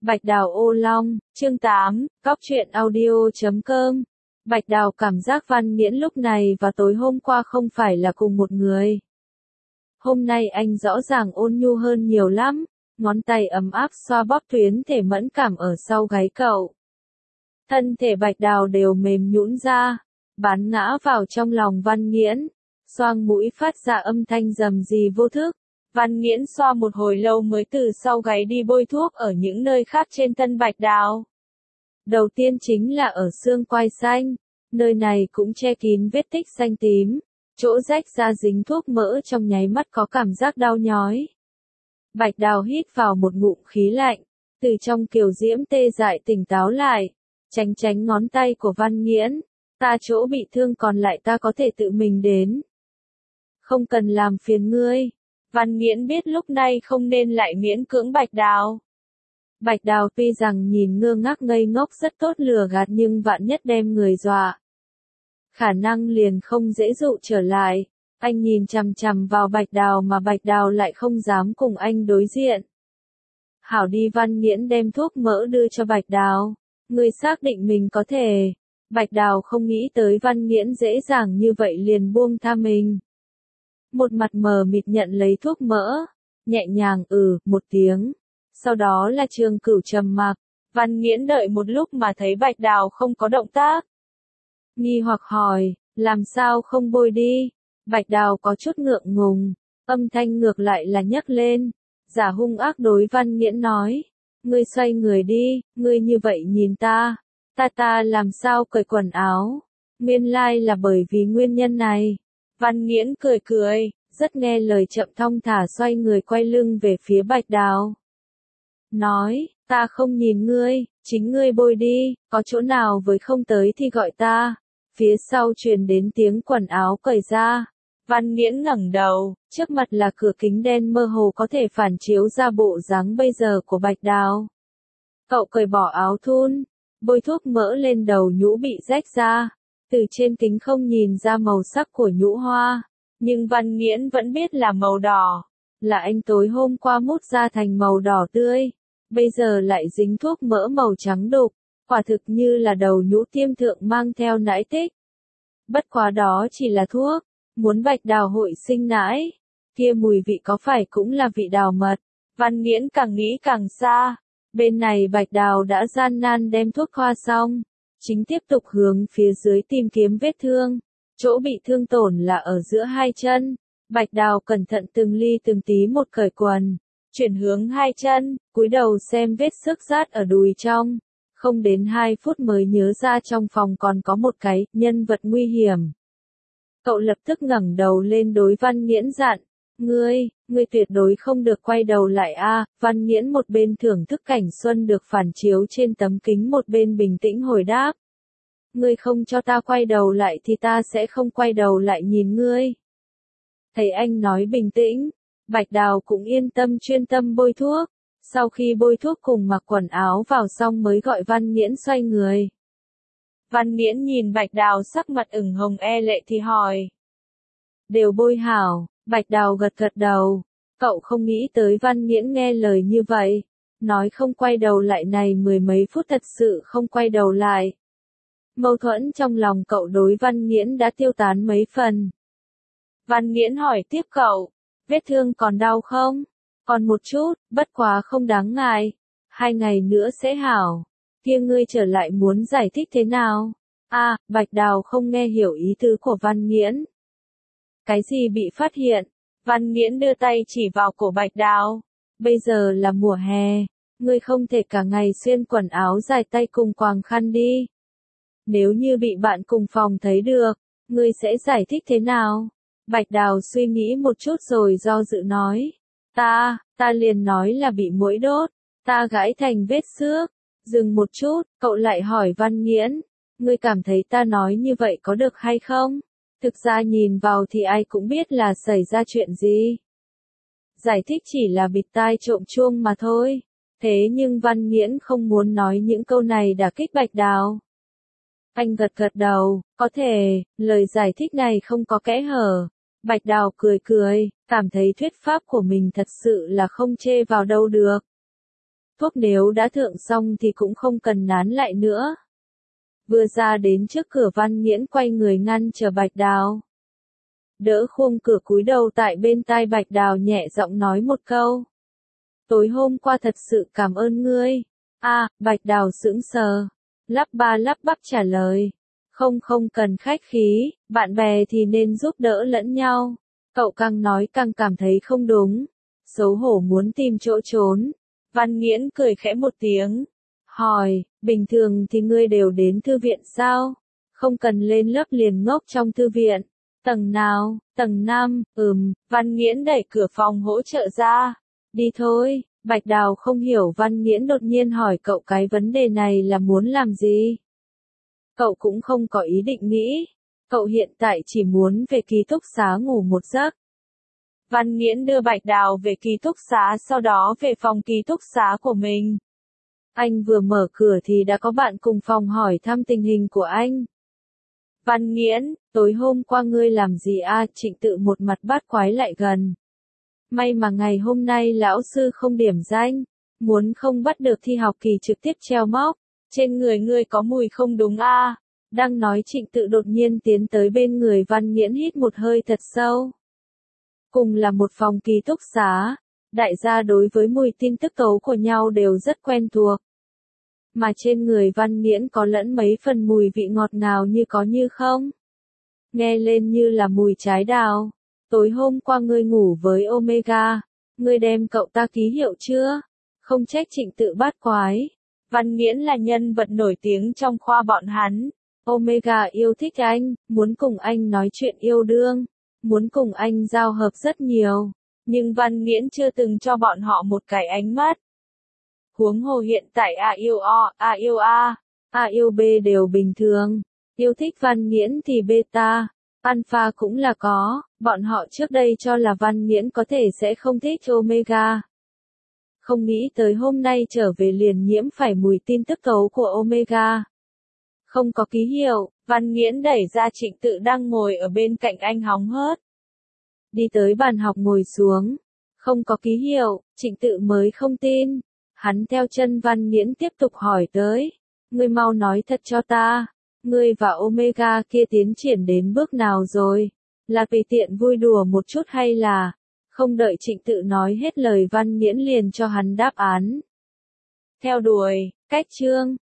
Bạch Đào Ô Long, chương 8, Cóc truyện audio.com. Bạch Đào cảm giác Văn Nghiễn lúc này và tối hôm qua không phải là cùng một người. Hôm nay anh rõ ràng ôn nhu hơn nhiều lắm, ngón tay ấm áp xoa bóp tuyến thể mẫn cảm ở sau gáy cậu. Thân thể Bạch Đào đều mềm nhũn ra, bán ngã vào trong lòng Văn Nghiễn, xoang mũi phát ra âm thanh rầm rì vô thức. Văn Nghiễn xoa một hồi lâu mới từ sau gáy đi bôi thuốc ở những nơi khác trên thân Bạch Đào. Đầu tiên chính là ở xương quai xanh, nơi này cũng che kín vết tích xanh tím, chỗ rách ra dính thuốc mỡ trong nháy mắt có cảm giác đau nhói. Bạch Đào hít vào một ngụm khí lạnh, từ trong kiều diễm tê dại tỉnh táo lại, tránh ngón tay của Văn Nghiễn, ta chỗ bị thương còn lại ta có thể tự mình đến. Không cần làm phiền ngươi. Văn Nghiễn biết lúc này không nên lại miễn cưỡng Bạch Đào. Bạch Đào tuy rằng nhìn ngơ ngác ngây ngốc rất tốt lừa gạt nhưng vạn nhất đem người dọa. Khả năng liền không dễ dụ trở lại, anh nhìn chằm chằm vào Bạch Đào mà Bạch Đào lại không dám cùng anh đối diện. Hảo đi. Văn Nghiễn đem thuốc mỡ đưa cho Bạch Đào, người xác định mình có thể. Bạch Đào không nghĩ tới Văn Nghiễn dễ dàng như vậy liền buông tha mình. Một mặt mờ mịt nhận lấy thuốc mỡ, nhẹ nhàng một tiếng. Sau đó là Trường Cửu trầm mặc. Văn Nghiễn đợi một lúc mà thấy Bạch Đào không có động tác. Nghi hoặc hỏi, làm sao không bôi đi? Bạch Đào có chút ngượng ngùng, âm thanh ngược lại là nhấc lên, giả hung ác đối Văn Nghiễn nói. Ngươi xoay người đi, ngươi như vậy nhìn ta làm sao cởi quần áo? Nguyên lai là bởi vì nguyên nhân này. Văn Nghiễn cười, rất nghe lời chậm thong thả xoay người quay lưng về phía Bạch Đào. Nói, ta không nhìn ngươi, chính ngươi bôi đi, có chỗ nào với không tới thì gọi ta. Phía sau truyền đến tiếng quần áo cởi ra. Văn Nghiễn ngẩng đầu, trước mặt là cửa kính đen mơ hồ có thể phản chiếu ra bộ dáng bây giờ của Bạch Đào. Cậu cởi bỏ áo thun, bôi thuốc mỡ lên đầu nhũ bị rách ra. Từ trên kính không nhìn ra màu sắc của nhũ hoa, nhưng Văn Nghiễn vẫn biết là màu đỏ, là anh tối hôm qua mút ra thành màu đỏ tươi, bây giờ lại dính thuốc mỡ màu trắng đục, quả thực như là đầu nhũ tiêm thượng mang theo nãi tích. Bất quá đó chỉ là thuốc, muốn Bạch Đào hội sinh nãi, kia mùi vị có phải cũng là vị đào mật. Văn Nghiễn càng nghĩ càng xa, bên này Bạch Đào đã gian nan đem thuốc thoa xong. Chính tiếp tục hướng phía dưới tìm kiếm vết thương, chỗ bị thương tổn là ở giữa hai chân. Bạch Đào cẩn thận từng ly từng tí một cởi quần, chuyển hướng hai chân, cúi đầu xem vết xước rát ở đùi trong. Không đến 2 phút mới nhớ ra trong phòng còn có một cái nhân vật nguy hiểm. Cậu lập tức ngẩng đầu lên đối Văn Nghiễn dặn, ngươi tuyệt đối không được quay đầu lại a. Văn Nghiễn một bên thưởng thức cảnh xuân được phản chiếu trên tấm kính một bên bình tĩnh hồi đáp. Ngươi không cho ta quay đầu lại thì ta sẽ không quay đầu lại nhìn ngươi. Thấy anh nói bình tĩnh, Bạch Đào cũng yên tâm chuyên tâm bôi thuốc. Sau khi bôi thuốc cùng mặc quần áo vào xong mới gọi Văn Nghiễn xoay người. Văn Nghiễn nhìn Bạch Đào sắc mặt ửng hồng e lệ thì hỏi. Đều bôi hảo. Bạch Đào gật đầu. Cậu không nghĩ tới Văn Nghiễn nghe lời như vậy. Nói không quay đầu lại này 10 mấy phút thật sự không quay đầu lại. Mâu thuẫn trong lòng cậu đối Văn Nghiễn đã tiêu tán mấy phần. Văn Nghiễn hỏi tiếp cậu, vết thương còn đau không? Còn một chút, bất quá không đáng ngại. 2 ngày nữa sẽ hảo. Kia ngươi trở lại muốn giải thích thế nào? Bạch Đào không nghe hiểu ý tứ của Văn Nghiễn. Cái gì bị phát hiện? Văn Nghiễn đưa tay chỉ vào cổ Bạch Đào. Bây giờ là mùa hè, ngươi không thể cả ngày xuyên quần áo dài tay cùng quàng khăn đi. Nếu như bị bạn cùng phòng thấy được, ngươi sẽ giải thích thế nào? Bạch Đào suy nghĩ một chút rồi do dự nói. Ta liền nói là bị muỗi đốt, ta gãi thành vết xước. Dừng một chút, cậu lại hỏi Văn Nghiễn, ngươi cảm thấy ta nói như vậy có được hay không? Thực ra nhìn vào thì ai cũng biết là xảy ra chuyện gì. Giải thích chỉ là bịt tai trộm chuông mà thôi. Thế nhưng Văn Nghiễn không muốn nói những câu này đả kích Bạch Đào. Anh gật đầu, có thể, lời giải thích này không có kẽ hở. Bạch Đào cười, cảm thấy thuyết pháp của mình thật sự là không chê vào đâu được. thuốc nếu đã thượng xong thì cũng không cần nán lại nữa. Vừa ra đến trước cửa Văn Nghiễn quay người ngăn chờ Bạch Đào. Đỡ khung cửa cúi đầu tại bên tai Bạch Đào nhẹ giọng nói một câu. Tối hôm qua thật sự cảm ơn ngươi. Bạch Đào sững sờ, lắp ba lắp bắp trả lời. Không cần khách khí, bạn bè thì nên giúp đỡ lẫn nhau. Cậu càng nói càng cảm thấy không đúng. Xấu hổ muốn tìm chỗ trốn. Văn Nghiễn cười khẽ một tiếng. Hỏi, bình thường thì ngươi đều đến thư viện sao? Không cần lên lớp liền ngốc trong thư viện. Tầng nào? Tầng 5, Văn Nghiễn đẩy cửa phòng hỗ trợ ra. Đi thôi. Bạch Đào không hiểu Văn Nghiễn đột nhiên hỏi cậu cái vấn đề này là muốn làm gì. Cậu cũng không có ý định nghĩ. Cậu hiện tại chỉ muốn về ký túc xá ngủ một giấc. Văn Nghiễn đưa Bạch Đào về ký túc xá, sau đó về phòng ký túc xá của mình. Anh vừa mở cửa thì đã có bạn cùng phòng hỏi thăm tình hình của anh. Văn Nghiễn, tối hôm qua ngươi làm gì Trịnh Tự một mặt bát quái lại gần. May mà ngày hôm nay lão sư không điểm danh, muốn không bắt được thi học kỳ trực tiếp treo móc. Trên người ngươi có mùi không đúng Đang nói Trịnh Tự đột nhiên tiến tới bên người Văn Nghiễn hít một hơi thật sâu. Cùng là một phòng ký túc xá, đại gia đối với mùi tin tức tố của nhau đều rất quen thuộc. Mà trên người Văn Nghiễn có lẫn mấy phần mùi vị ngọt ngào như có như không. Nghe lên như là mùi trái đào. Tối hôm qua ngươi ngủ với Omega, ngươi đem cậu ta ký hiệu chưa? Không trách Trịnh Tự bát quái. Văn Nghiễn là nhân vật nổi tiếng trong khoa bọn hắn. Omega yêu thích anh, muốn cùng anh nói chuyện yêu đương, muốn cùng anh giao hợp rất nhiều. Nhưng Văn Nghiễn chưa từng cho bọn họ một cái ánh mắt. Huống hồ hiện tại A yêu O, A yêu A, A yêu B đều bình thường. Yêu thích Văn Nghiễn thì beta, alpha cũng là có. Bọn họ trước đây cho là Văn Nghiễn có thể sẽ không thích Omega. Không nghĩ tới hôm nay trở về liền nhiễm phải mùi tin tức tố của Omega. Không có ký hiệu, Văn Nghiễn đẩy ra Trịnh Tự đang ngồi ở bên cạnh anh hóng hớt. Đi tới bàn học ngồi xuống. Không có ký hiệu, Trịnh Tự mới không tin. Hắn theo chân Văn Nghiễn tiếp tục hỏi tới. Ngươi mau nói thật cho ta. Ngươi và Omega kia tiến triển đến bước nào rồi? Là tùy tiện vui đùa một chút hay là... Không đợi Trịnh Tự nói hết lời Văn Nghiễn liền cho hắn đáp án. Theo đuổi, cách chương.